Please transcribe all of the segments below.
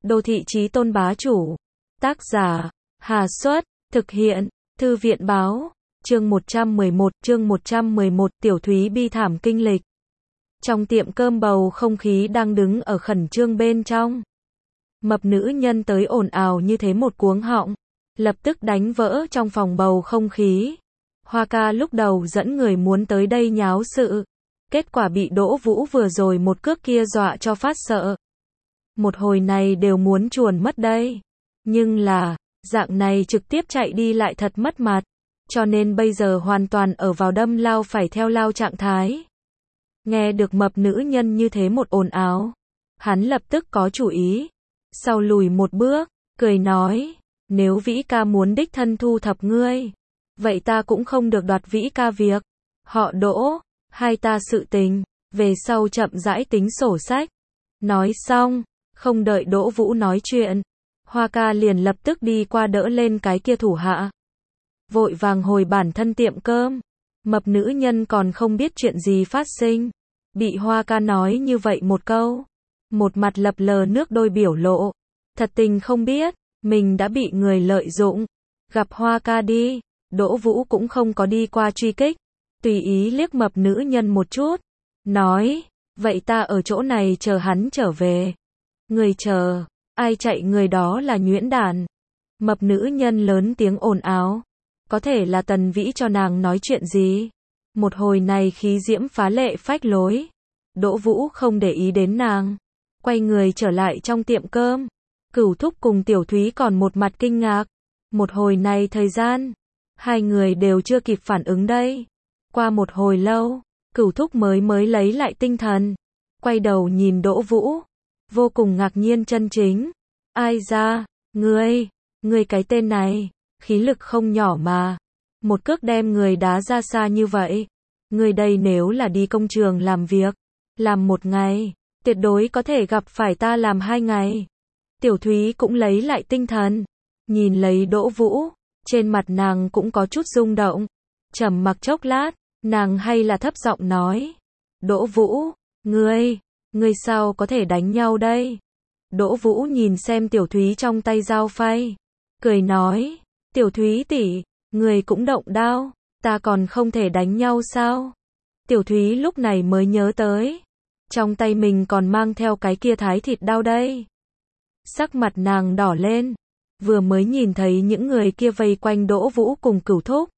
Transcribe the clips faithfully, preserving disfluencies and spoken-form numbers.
Đô thị chí tôn bá chủ. Tác giả, Hà Xuất, thực hiện, Thư viện báo, chương một trăm mười một, chương một trăm mười một, Tiểu Thúy bi thảm kinh lịch. Trong tiệm cơm bầu không khí đang đứng ở khẩn trương bên trong. Mập nữ nhân tới ồn ào như thế một cuống họng, lập tức đánh vỡ trong phòng bầu không khí. Hoa ca lúc đầu dẫn người muốn tới đây nháo sự, kết quả bị Đỗ Vũ vừa rồi một cước kia dọa cho phát sợ. Một hồi này đều muốn chuồn mất đây. Nhưng là, dạng này trực tiếp chạy đi lại thật mất mặt, cho nên bây giờ hoàn toàn ở vào đâm lao phải theo lao trạng thái. Nghe được mập nữ nhân như thế một ồn ào, hắn lập tức có chủ ý. Sau lùi một bước, cười nói, nếu Vĩ ca muốn đích thân thu thập ngươi, vậy ta cũng không được đoạt Vĩ ca việc. Họ Đỗ, hai ta sự tình, về sau chậm rãi tính sổ sách. Nói xong, không đợi Đỗ Vũ nói chuyện, Hoa ca liền lập tức đi qua đỡ lên cái kia thủ hạ. Vội vàng hồi bản thân tiệm cơm. Mập nữ nhân còn không biết chuyện gì phát sinh, bị Hoa ca nói như vậy một câu, một mặt lập lờ nước đôi biểu lộ, thật tình không biết, mình đã bị người lợi dụng. Gặp Hoa ca đi, Đỗ Vũ cũng không có đi qua truy kích, tùy ý liếc mập nữ nhân một chút, nói, vậy ta ở chỗ này chờ hắn trở về. Người chờ, ai chạy người đó là nhuyễn đản. Mập nữ nhân lớn tiếng ồn ào, có thể là Tần Vĩ cho nàng nói chuyện gì. Một hồi này khí diễm phá lệ phách lối. Đỗ Vũ không để ý đến nàng, quay người trở lại trong tiệm cơm. Cửu Thúc cùng Tiểu Thúy còn một mặt kinh ngạc. Một hồi này thời gian, hai người đều chưa kịp phản ứng đây. Qua một hồi lâu, Cửu Thúc mới mới lấy lại tinh thần, quay đầu nhìn Đỗ Vũ, vô cùng ngạc nhiên chân chính. Ai ra, ngươi, ngươi cái tên này, khí lực không nhỏ mà. Một cước đem người đá ra xa như vậy. Ngươi đây nếu là đi công trường làm việc, làm một ngày, tuyệt đối có thể gặp phải ta làm hai ngày. Tiểu Thúy cũng lấy lại tinh thần, nhìn lấy Đỗ Vũ, trên mặt nàng cũng có chút rung động. Trầm mặc chốc lát, nàng hay là thấp giọng nói, Đỗ Vũ, ngươi, ngươi sao có thể đánh nhau đây? Đỗ Vũ nhìn xem Tiểu Thúy trong tay dao phay, cười nói, Tiểu Thúy tỷ, ngươi cũng động đao, ta còn không thể đánh nhau sao? Tiểu Thúy lúc này mới nhớ tới, trong tay mình còn mang theo cái kia thái thịt đao đây. Sắc mặt nàng đỏ lên, vừa mới nhìn thấy những người kia vây quanh Đỗ Vũ cùng Cửu Thúc.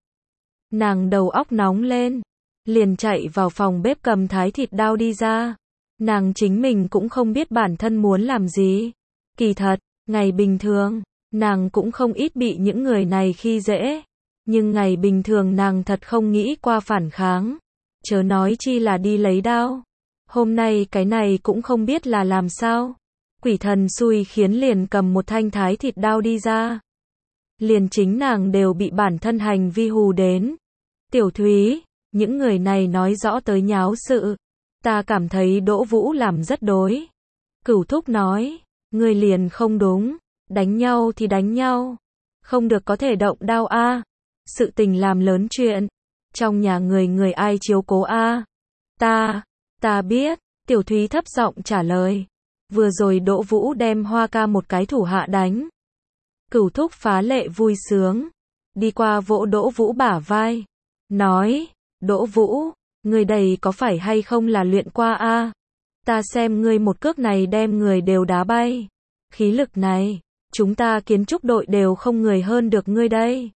Nàng đầu óc nóng lên, liền chạy vào phòng bếp cầm thái thịt đao đi ra. Nàng chính mình cũng không biết bản thân muốn làm gì. Kỳ thật, ngày bình thường, nàng cũng không ít bị những người này khi dễ. Nhưng ngày bình thường nàng thật không nghĩ qua phản kháng. Chớ nói chi là đi lấy đao. Hôm nay cái này cũng không biết là làm sao. Quỷ thần xui khiến liền cầm một thanh thái thịt đao đi ra. Liền chính nàng đều bị bản thân hành vi hù đến. Tiểu Thúy, những người này nói rõ tới nháo sự. Ta cảm thấy Đỗ Vũ làm rất đối. Cửu Thúc nói, ngươi liền không đúng, đánh nhau thì đánh nhau, không được có thể động đao a. Sự tình làm lớn chuyện, trong nhà người người ai chiếu cố a. Ta, ta biết, Tiểu Thúy thấp giọng trả lời. Vừa rồi Đỗ Vũ đem Hoa ca một cái thủ hạ đánh. Cửu Thúc phá lệ vui sướng, đi qua vỗ Đỗ Vũ bả vai, nói, Đỗ Vũ, ngươi đây có phải hay không là luyện qua a? Ta xem ngươi một cước này đem người đều đá bay. Khí lực này, chúng ta kiến trúc đội đều không người hơn được ngươi đây.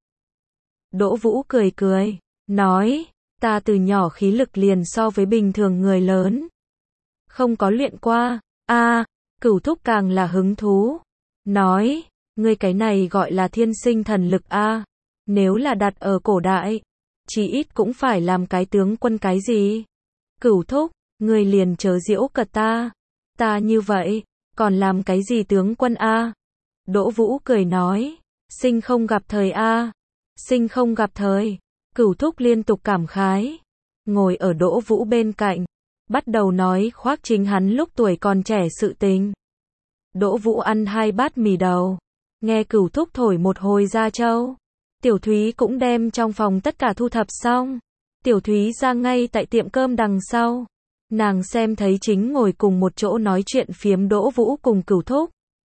Đỗ Vũ cười cười, nói, ta từ nhỏ khí lực liền so với bình thường người lớn. Không có luyện qua, a. Cửu Thúc càng là hứng thú, nói, ngươi cái này gọi là thiên sinh thần lực a. Nếu là đặt ở cổ đại, chỉ ít cũng phải làm cái tướng quân cái gì. Cửu Thúc, ngươi liền chớ giễu cợt ta. Ta như vậy, còn làm cái gì tướng quân a? Đỗ Vũ cười nói, sinh không gặp thời a. Sinh không gặp thời. Cửu Thúc liên tục cảm khái, ngồi ở Đỗ Vũ bên cạnh, bắt đầu nói khoác chính hắn lúc tuổi còn trẻ sự tình. Đỗ Vũ ăn hai bát mì đầu, nghe Cửu Thúc thổi một hồi ra châu. Tiểu Thúy cũng đem trong phòng tất cả thu thập xong. Tiểu Thúy ra ngay tại tiệm cơm đằng sau. Nàng xem thấy chính ngồi cùng một chỗ nói chuyện phiếm Đỗ Vũ cùng Cửu Thúc.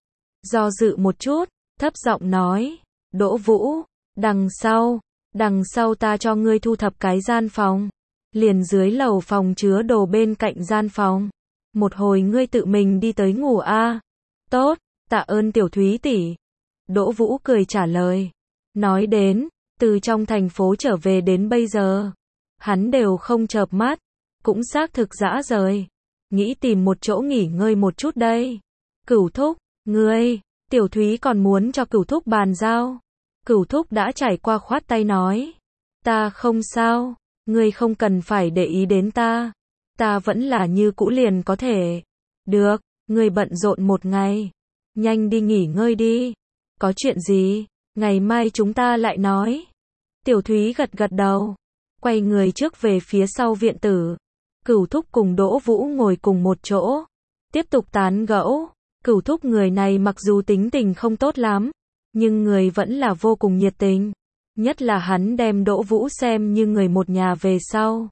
do dự một chút, thấp giọng nói, Đỗ Vũ, đằng sau, đằng sau ta cho ngươi thu thập cái gian phòng, liền dưới lầu phòng chứa đồ bên cạnh gian phòng, một hồi ngươi tự mình đi tới ngủ a. Tốt, tạ ơn Tiểu Thúy tỷ. Đỗ Vũ cười trả lời, nói đến, từ trong thành phố trở về đến bây giờ, hắn đều không chợp mắt, cũng xác thực dã rời, nghĩ tìm một chỗ nghỉ ngơi một chút đây. Cửu thúc, ngươi, Tiểu Thúy còn muốn cho Cửu thúc bàn giao. Cửu thúc đã trải qua khoát tay nói, ta không sao, ngươi không cần phải để ý đến ta, ta vẫn là như cũ liền có thể. Được, ngươi bận rộn một ngày, nhanh đi nghỉ ngơi đi. Có chuyện gì, ngày mai chúng ta lại nói. Tiểu Thúy gật gật đầu, quay người trước về phía sau viện tử. Cửu thúc cùng Đỗ Vũ ngồi cùng một chỗ, tiếp tục tán gẫu. Cửu thúc người này mặc dù tính tình không tốt lắm, nhưng người vẫn là vô cùng nhiệt tình. Nhất là hắn đem Đỗ Vũ xem như người một nhà về sau.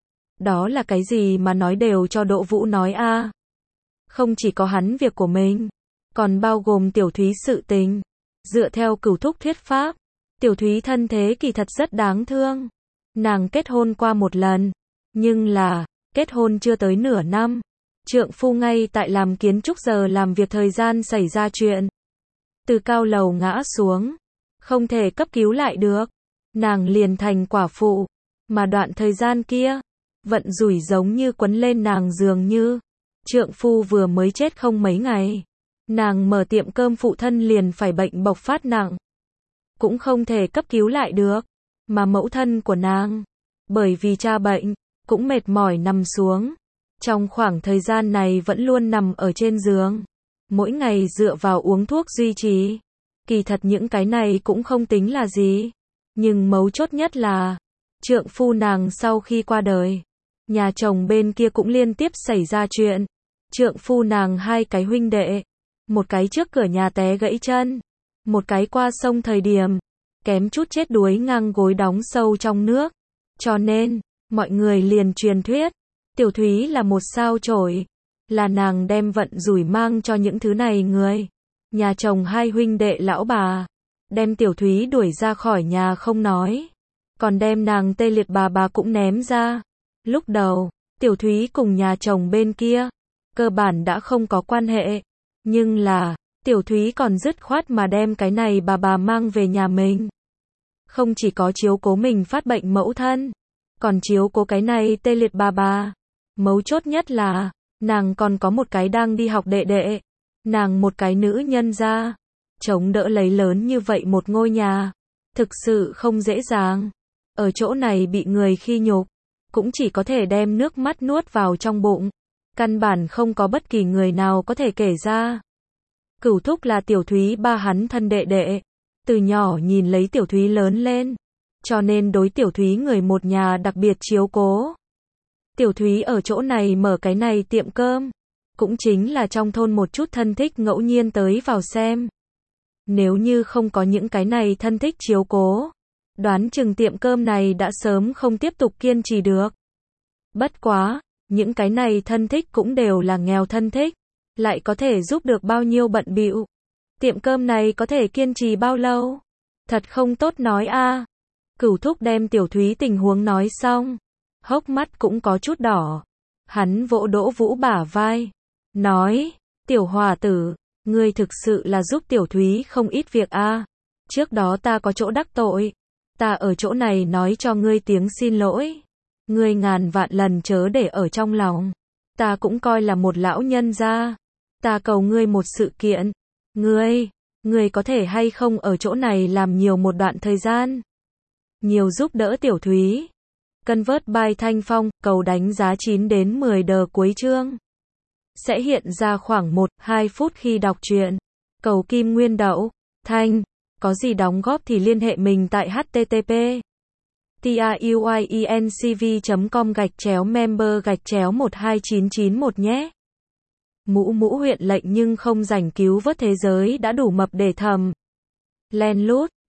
Đó là cái gì mà nói đều cho Đỗ Vũ nói a. Không chỉ có hắn việc của mình, còn bao gồm Tiểu Thúy sự tình. Dựa theo Cửu thúc thuyết pháp, Tiểu Thúy thân thế kỳ thật rất đáng thương. Nàng kết hôn qua một lần, nhưng là, kết hôn chưa tới nửa năm, trượng phu ngay tại làm kiến trúc giờ làm việc thời gian xảy ra chuyện. Từ cao lầu ngã xuống, không thể cấp cứu lại được, nàng liền thành quả phụ, mà đoạn thời gian kia, vận rủi giống như quấn lên nàng dường như, trượng phu vừa mới chết không mấy ngày, nàng mở tiệm cơm phụ thân liền phải bệnh bộc phát nặng, cũng không thể cấp cứu lại được, mà mẫu thân của nàng, bởi vì cha bệnh, cũng mệt mỏi nằm xuống, trong khoảng thời gian này vẫn luôn nằm ở trên giường, mỗi ngày dựa vào uống thuốc duy trì. Kỳ thật những cái này cũng không tính là gì, nhưng mấu chốt nhất là, trượng phu nàng sau khi qua đời, nhà chồng bên kia cũng liên tiếp xảy ra chuyện. Trượng phu nàng hai cái huynh đệ, một cái trước cửa nhà té gãy chân, một cái qua sông thời điểm, kém chút chết đuối ngang gối đóng sâu trong nước. Cho nên, mọi người liền truyền thuyết, Tiểu Thúy là một sao chổi, là nàng đem vận rủi mang cho những thứ này người. Nhà chồng hai huynh đệ lão bà, đem Tiểu Thúy đuổi ra khỏi nhà không nói, còn đem nàng tê liệt bà bà cũng ném ra. Lúc đầu, Tiểu Thúy cùng nhà chồng bên kia, cơ bản đã không có quan hệ, nhưng là, Tiểu Thúy còn dứt khoát mà đem cái này bà bà mang về nhà mình. Không chỉ có chiếu cố mình phát bệnh mẫu thân, còn chiếu cố cái này tê liệt bà bà. Mấu chốt nhất là, nàng còn có một cái đang đi học đệ đệ. Nàng một cái nữ nhân gia, chống đỡ lấy lớn như vậy một ngôi nhà, thực sự không dễ dàng. Ở chỗ này bị người khi nhục, cũng chỉ có thể đem nước mắt nuốt vào trong bụng. Căn bản không có bất kỳ người nào có thể kể ra. Cửu thúc là Tiểu Thúy ba hắn thân đệ đệ, từ nhỏ nhìn lấy Tiểu Thúy lớn lên, cho nên đối Tiểu Thúy người một nhà đặc biệt chiếu cố. Tiểu Thúy ở chỗ này mở cái này tiệm cơm, cũng chính là trong thôn một chút thân thích ngẫu nhiên tới vào xem. Nếu như không có những cái này thân thích chiếu cố, đoán chừng tiệm cơm này đã sớm không tiếp tục kiên trì được. Bất quá, những cái này thân thích cũng đều là nghèo thân thích, lại có thể giúp được bao nhiêu bận bịu. Tiệm cơm này có thể kiên trì bao lâu? Thật không tốt nói a. Cửu thúc đem Tiểu Thúy tình huống nói xong, hốc mắt cũng có chút đỏ. Hắn vỗ Đỗ Vũ bả vai, nói, Tiểu Hòa tử, ngươi thực sự là giúp Tiểu Thúy không ít việc a. Trước đó ta có chỗ đắc tội, ta ở chỗ này nói cho ngươi tiếng xin lỗi. Ngươi ngàn vạn lần chớ để ở trong lòng. Ta cũng coi là một lão nhân gia. Ta cầu ngươi một sự kiện. Ngươi, ngươi có thể hay không ở chỗ này làm nhiều một đoạn thời gian. Nhiều giúp đỡ Tiểu Thúy. Convert by Thanh Phong, cầu đánh giá chín đến mười đờ cuối chương. Sẽ hiện ra khoảng một đến hai phút khi đọc truyện. Cầu Kim Nguyên Đậu, Thanh. Có gì đóng góp thì liên hệ mình tại h t t p truyencv chấm com gạch chéo member gạch chéo một hai chín chín một nhé. Mũ mũ huyện lệnh nhưng không rảnh cứu vớt thế giới đã đủ mập để thầm. Len lút.